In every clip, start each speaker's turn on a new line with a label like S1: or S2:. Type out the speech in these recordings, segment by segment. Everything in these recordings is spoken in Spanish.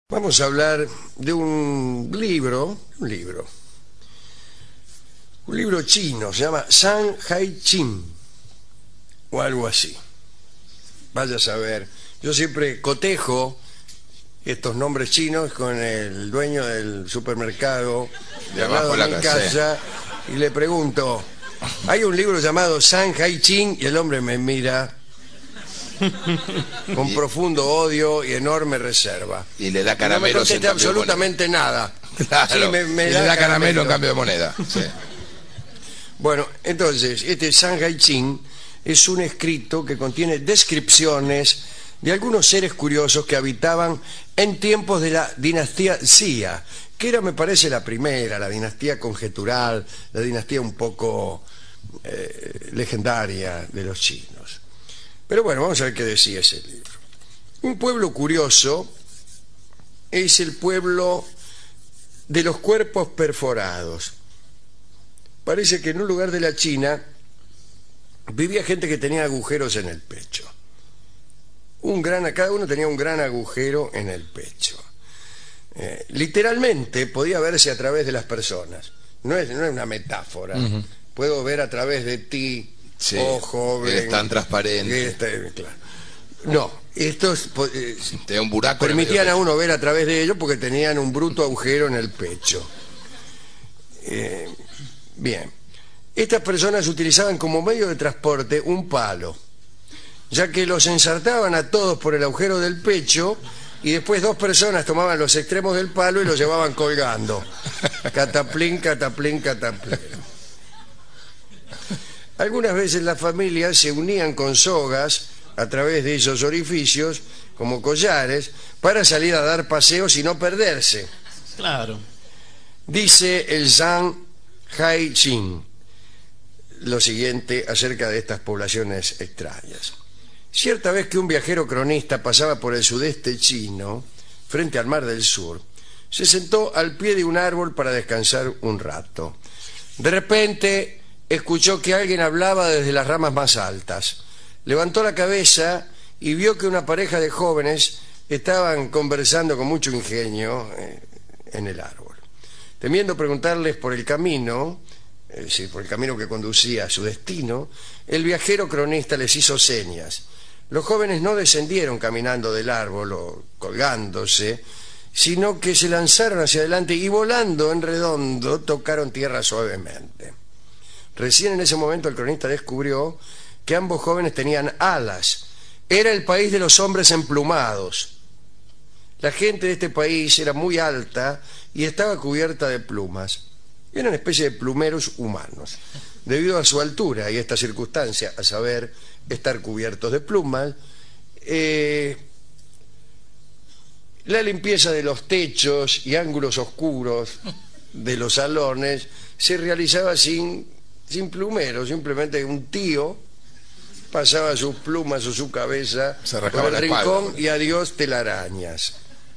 S1: Vamos a hablar de un libro chino, se llama Shanghai Qing, o algo así. Vaya a saber. Yo siempre cotejo estos nombres chinos con el dueño del supermercado de al lado de mi casa y le pregunto, hay un libro llamado Shanghai Qing, y el hombre me mira con profundo odio y enorme reserva.
S2: Y le da caramelo.
S1: No me conteste absolutamente nada.
S2: Claro,
S1: sí,
S2: le da caramelo en cambio de moneda. Sí.
S1: Bueno, entonces, este Shanghai Qing es un escrito que contiene descripciones de algunos seres curiosos que habitaban en tiempos de la dinastía Xia, que era, me parece, la primera, la dinastía conjetural, la dinastía un poco legendaria de los chinos. Pero bueno, vamos a ver qué decía ese libro. Un pueblo curioso es el pueblo de los cuerpos perforados. Parece que en un lugar de la China vivía gente que tenía agujeros en el pecho. Cada uno tenía un gran agujero en el pecho. Literalmente podía verse a través de las personas. No es una metáfora. Puedo ver a través de ti,
S2: sí,
S1: joven.
S2: Es tan transparente.
S1: Claro. No, estos
S2: tenía un buraco
S1: permitían a uno ver a través de ellos porque tenían un bruto agujero en el pecho. Bien. Estas personas utilizaban como medio de transporte un palo, ya que los ensartaban a todos por el agujero del pecho y después dos personas tomaban los extremos del palo y los llevaban colgando. Cataplín, cataplín, cataplín. Algunas veces las familias se unían con sogas a través de esos orificios, como collares, para salir a dar paseos y no perderse.
S3: Claro.
S1: Dice el Shanghai Qing lo siguiente acerca de estas poblaciones extrañas. Cierta vez que un viajero cronista pasaba por el sudeste chino, frente al Mar del Sur, se sentó al pie de un árbol para descansar un rato. De repente escuchó que alguien hablaba desde las ramas más altas. Levantó la cabeza y vio que una pareja de jóvenes estaban conversando con mucho ingenio en el árbol. Temiendo preguntarles por el camino, es decir, por el camino que conducía a su destino, el viajero cronista les hizo señas. Los jóvenes no descendieron caminando del árbol o colgándose, sino que se lanzaron hacia adelante y volando en redondo tocaron tierra suavemente. Recién en ese momento el cronista descubrió que ambos jóvenes tenían alas. Era el país de los hombres emplumados. La gente de este país era muy alta y estaba cubierta de plumas. Eran una especie de plumeros humanos. Debido a su altura y esta circunstancia, a saber, estar cubiertos de plumas, la limpieza de los techos y ángulos oscuros de los salones se realizaba sin plumero, simplemente un tío pasaba sus plumas o su cabeza por el rincón y adiós telarañas.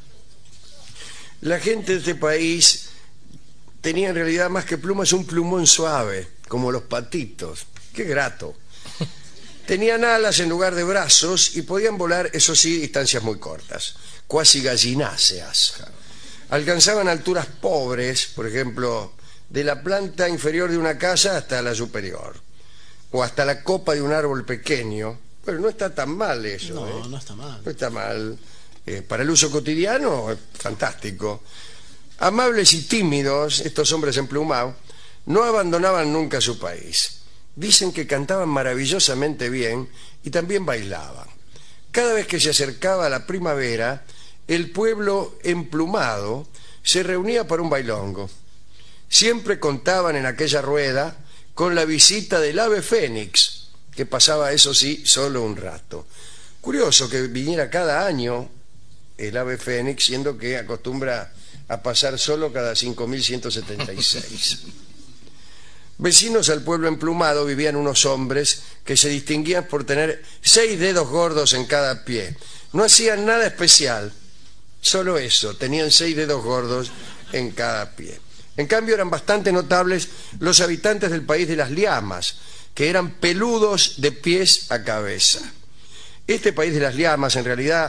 S1: La gente de este país tenía en realidad más que plumas un plumón suave, como los patitos. ¡Qué grato! Tenían alas en lugar de brazos y podían volar, eso sí, distancias muy cortas, cuasi gallináceas. Alcanzaban alturas pobres, por ejemplo, de la planta inferior de una casa hasta la superior, o hasta la copa de un árbol pequeño. Pero no está tan mal eso.
S3: No, no está mal.
S1: No está mal. Para el uso cotidiano, es fantástico. Amables y tímidos, estos hombres emplumados no abandonaban nunca su país. Dicen que cantaban maravillosamente bien y también bailaban. Cada vez que se acercaba la primavera, el pueblo emplumado se reunía para un bailongo. Siempre contaban en aquella rueda con la visita del ave fénix, que pasaba, eso sí, solo un rato. Curioso que viniera cada año el ave fénix, siendo que acostumbra a pasar solo cada 5.176. Vecinos al pueblo emplumado vivían unos hombres que se distinguían por tener 6 dedos gordos en cada pie. No hacían nada especial, solo eso, tenían 6 dedos gordos en cada pie. En cambio eran bastante notables los habitantes del país de las liamas, que eran peludos de pies a cabeza. Este país de las liamas en realidad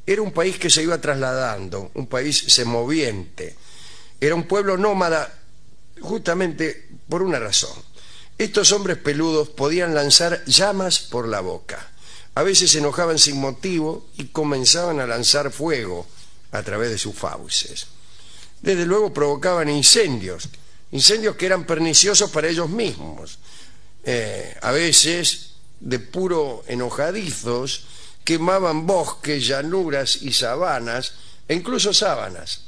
S1: era un país que se iba trasladando, un país semoviente. Era un pueblo nómada justamente por una razón. Estos hombres peludos podían lanzar llamas por la boca. A veces se enojaban sin motivo y comenzaban a lanzar fuego a través de sus fauces. Desde luego provocaban incendios que eran perniciosos para ellos mismos. A veces, de puro enojadizos, quemaban bosques, llanuras y sabanas, e incluso sábanas.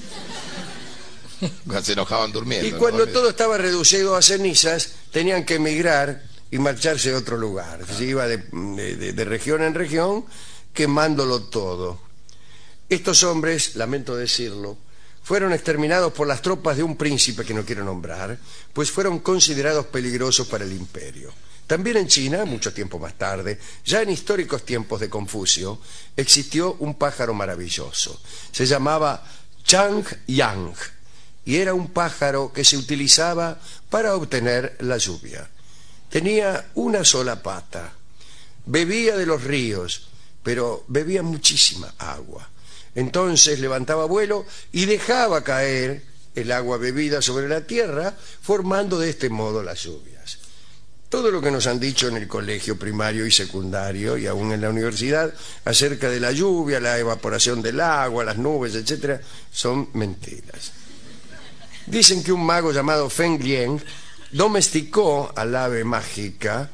S2: Cuando se enojaban durmiendo.
S1: Y cuando todo estaba reducido a cenizas, tenían que emigrar y marcharse a otro lugar. Se iba de región en región, quemándolo todo. Estos hombres, lamento decirlo, fueron exterminados por las tropas de un príncipe que no quiero nombrar, pues fueron considerados peligrosos para el imperio. También en China, mucho tiempo más tarde, ya en históricos tiempos de Confucio, existió un pájaro maravilloso. Se llamaba Chang-yang y era un pájaro que se utilizaba para obtener la lluvia. Tenía una sola pata, bebía de los ríos, pero bebía muchísima agua. Entonces levantaba vuelo y dejaba caer el agua bebida sobre la tierra, formando de este modo las lluvias. Todo lo que nos han dicho en el colegio primario y secundario y aún en la universidad acerca de la lluvia, la evaporación del agua, las nubes, etc., son mentiras. Dicen que un mago llamado Feng Lien domesticó al ave mágica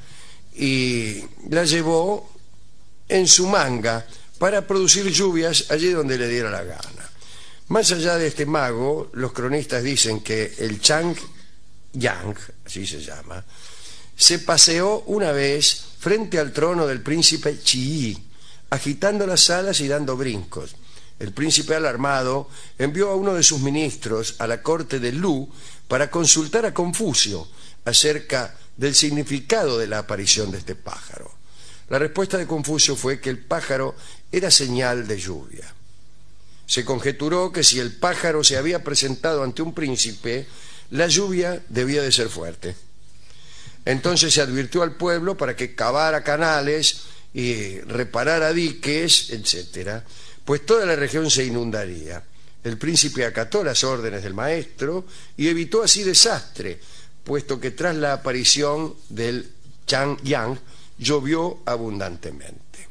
S1: y la llevó en su manga para producir lluvias allí donde le diera la gana. Más allá de este mago, los cronistas dicen que el Chang-yang, así se llama, se paseó una vez frente al trono del príncipe Chi, agitando las alas y dando brincos. El príncipe, alarmado, envió a uno de sus ministros a la corte de Lu para consultar a Confucio acerca del significado de la aparición de este pájaro. La respuesta de Confucio fue que el pájaro era señal de lluvia. Se conjeturó que si el pájaro se había presentado ante un príncipe, la lluvia debía de ser fuerte. Entonces se advirtió al pueblo para que cavara canales y reparara diques, etc., pues toda la región se inundaría. El príncipe acató las órdenes del maestro y evitó así desastre, puesto que tras la aparición del Chang-yang llovió abundantemente.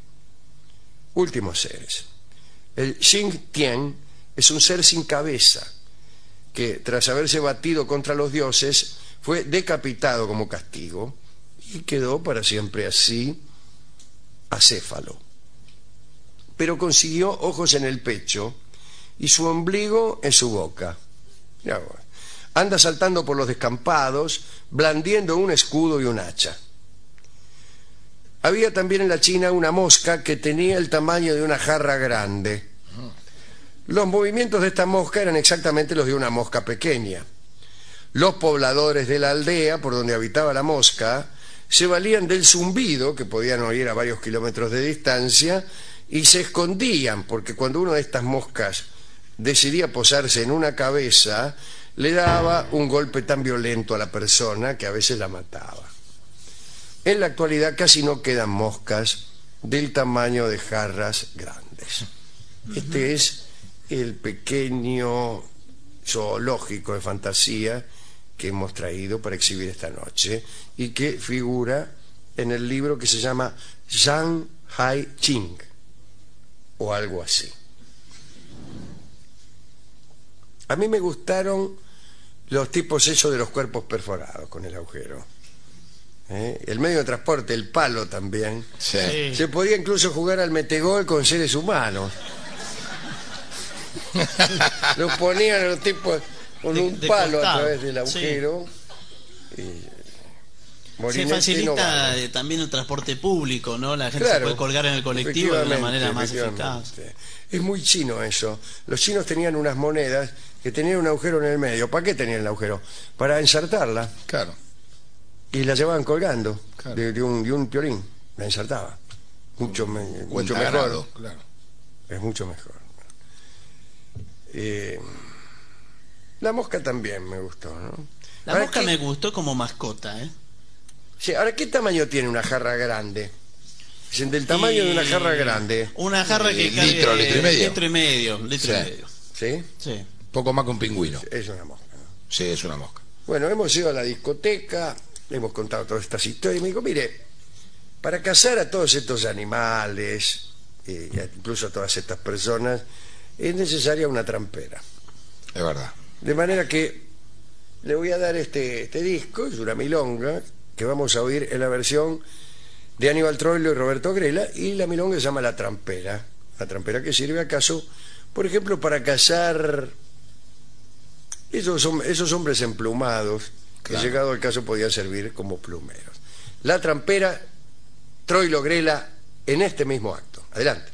S1: Últimos seres. El Xing-tian es un ser sin cabeza que, tras haberse batido contra los dioses, fue decapitado como castigo y quedó para siempre así, acéfalo. Pero consiguió ojos en el pecho y su ombligo en su boca. Anda saltando por los descampados, blandiendo un escudo y un hacha. Había también en la China una mosca que tenía el tamaño de una jarra grande. Los movimientos de esta mosca eran exactamente los de una mosca pequeña. Los pobladores de la aldea por donde habitaba la mosca se valían del zumbido, que podían oír a varios kilómetros de distancia, y se escondían, porque cuando una de estas moscas decidía posarse en una cabeza, le daba un golpe tan violento a la persona que a veces la mataba. En la actualidad casi no quedan moscas del tamaño de jarras grandes. Este es el pequeño zoológico de fantasía que hemos traído para exhibir esta noche y que figura en el libro que se llama Zhang Hai Ching o algo así. A mí me gustaron los tipos esos de los cuerpos perforados con el agujero. El medio de transporte, el palo también.
S2: Sí.
S1: Se podía incluso jugar al metegol con seres humanos. Los ponían a los tipos con un palo
S3: costado,
S1: a través del agujero.
S3: Sí.
S1: Y
S3: Se facilita también el transporte público, ¿no? La gente se puede colgar en el colectivo de una manera más eficaz.
S1: Es muy chino eso. Los chinos tenían unas monedas que tenían un agujero en el medio. ¿Para qué tenían el agujero? Para ensartarla.
S2: Claro.
S1: Y la llevaban colgando,
S2: claro,
S1: de un piolín. La ensartaba. Mucho mejor.
S2: Claro.
S1: Es mucho mejor. La mosca también me gustó, ¿no?
S3: La mosca me gustó como mascota, ¿eh?
S1: Sí, ahora, ¿qué tamaño tiene una jarra grande? Dicen del tamaño de una jarra grande.
S3: Una jarra que cargue
S2: litro y medio.
S3: Litro y medio.
S1: ¿Sí?
S3: Sí.
S2: Poco más que un pingüino.
S1: Es una mosca, ¿no?
S2: Sí, es una mosca.
S1: Bueno, hemos ido a la discoteca, hemos contado todas estas historias y me dijo, mire, para cazar a todos estos animales, incluso a todas estas personas, es necesaria una trampera.
S2: Es verdad.
S1: De manera que le voy a dar este disco, es una milonga, que vamos a oír en la versión de Aníbal Troilo y Roberto Grela, y la milonga se llama La Trampera. La trampera que sirve acaso, por ejemplo, para cazar esos hombres emplumados, que llegado al caso podían servir como plumeros. La Trampera, Troilo Grela, en este mismo acto. Adelante.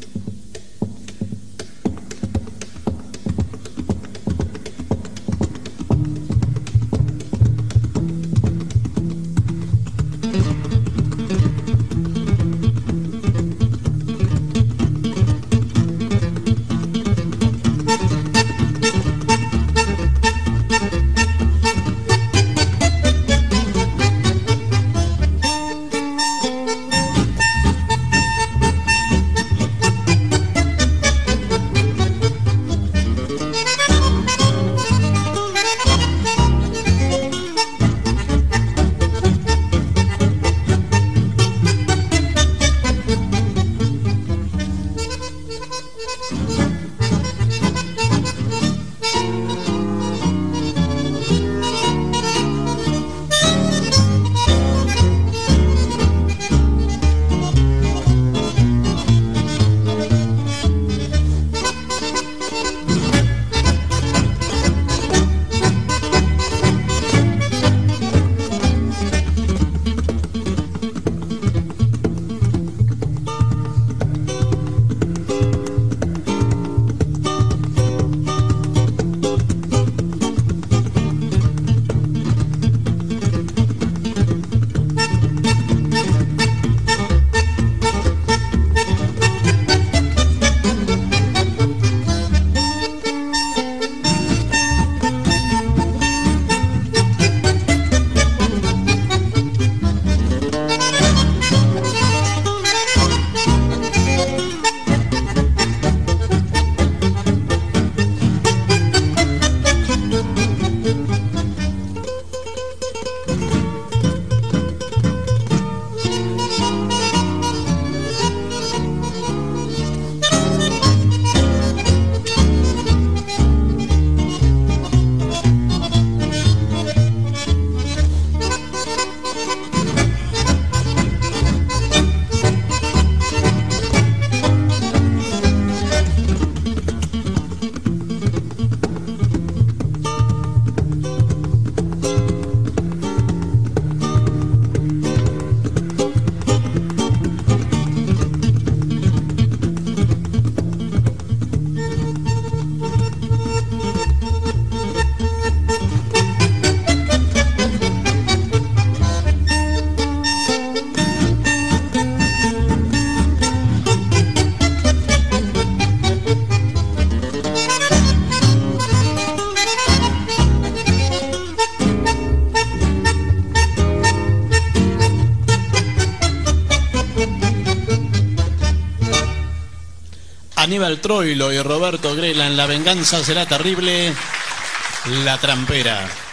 S3: Aníbal Troilo y Roberto Grela en La venganza será terrible, La Trampera.